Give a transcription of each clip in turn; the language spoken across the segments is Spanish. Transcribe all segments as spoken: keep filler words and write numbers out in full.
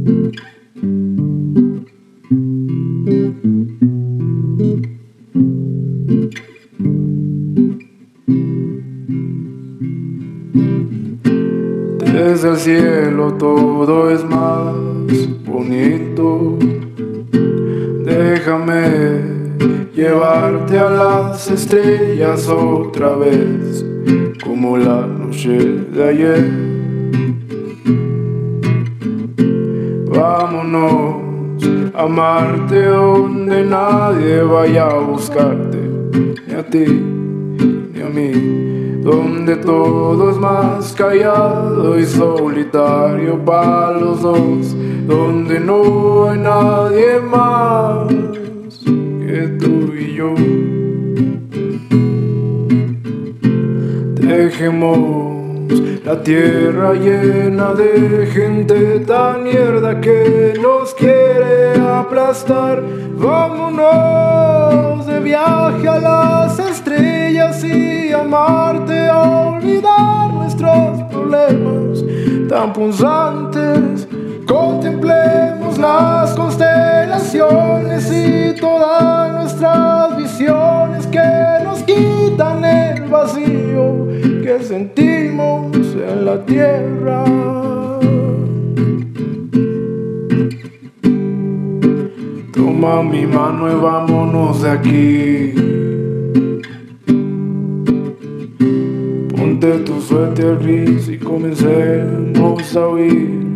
Desde el cielo todo es más bonito. Déjame llevarte a las estrellas otra vez, como la noche de ayer. Vámonos a amarte donde nadie vaya a buscarte, ni a ti ni a mí, donde todo es más callado y solitario para los dos, donde no hay nadie más que tú y yo. Dejemos la tierra llena de gente tan mierda que nos quiere aplastar. Vámonos de viaje a las estrellas y amarte, a olvidar nuestros problemas tan punzantes. Contemplemos las constelaciones y todas nuestras visiones que nos quitan el vacío que sentimos en la tierra. Toma mi mano y vámonos de aquí. Ponte tu suéter gris y comencemos a huir.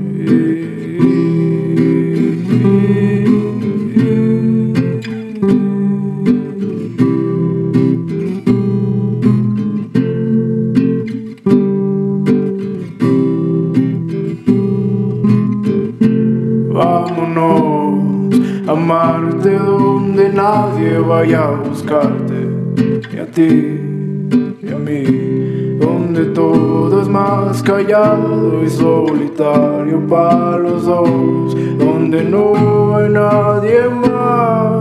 Vámonos a amarte donde nadie vaya a buscarte, ni a ti ni a mí, donde todo es más callado y solitario para los dos, donde no hay nadie más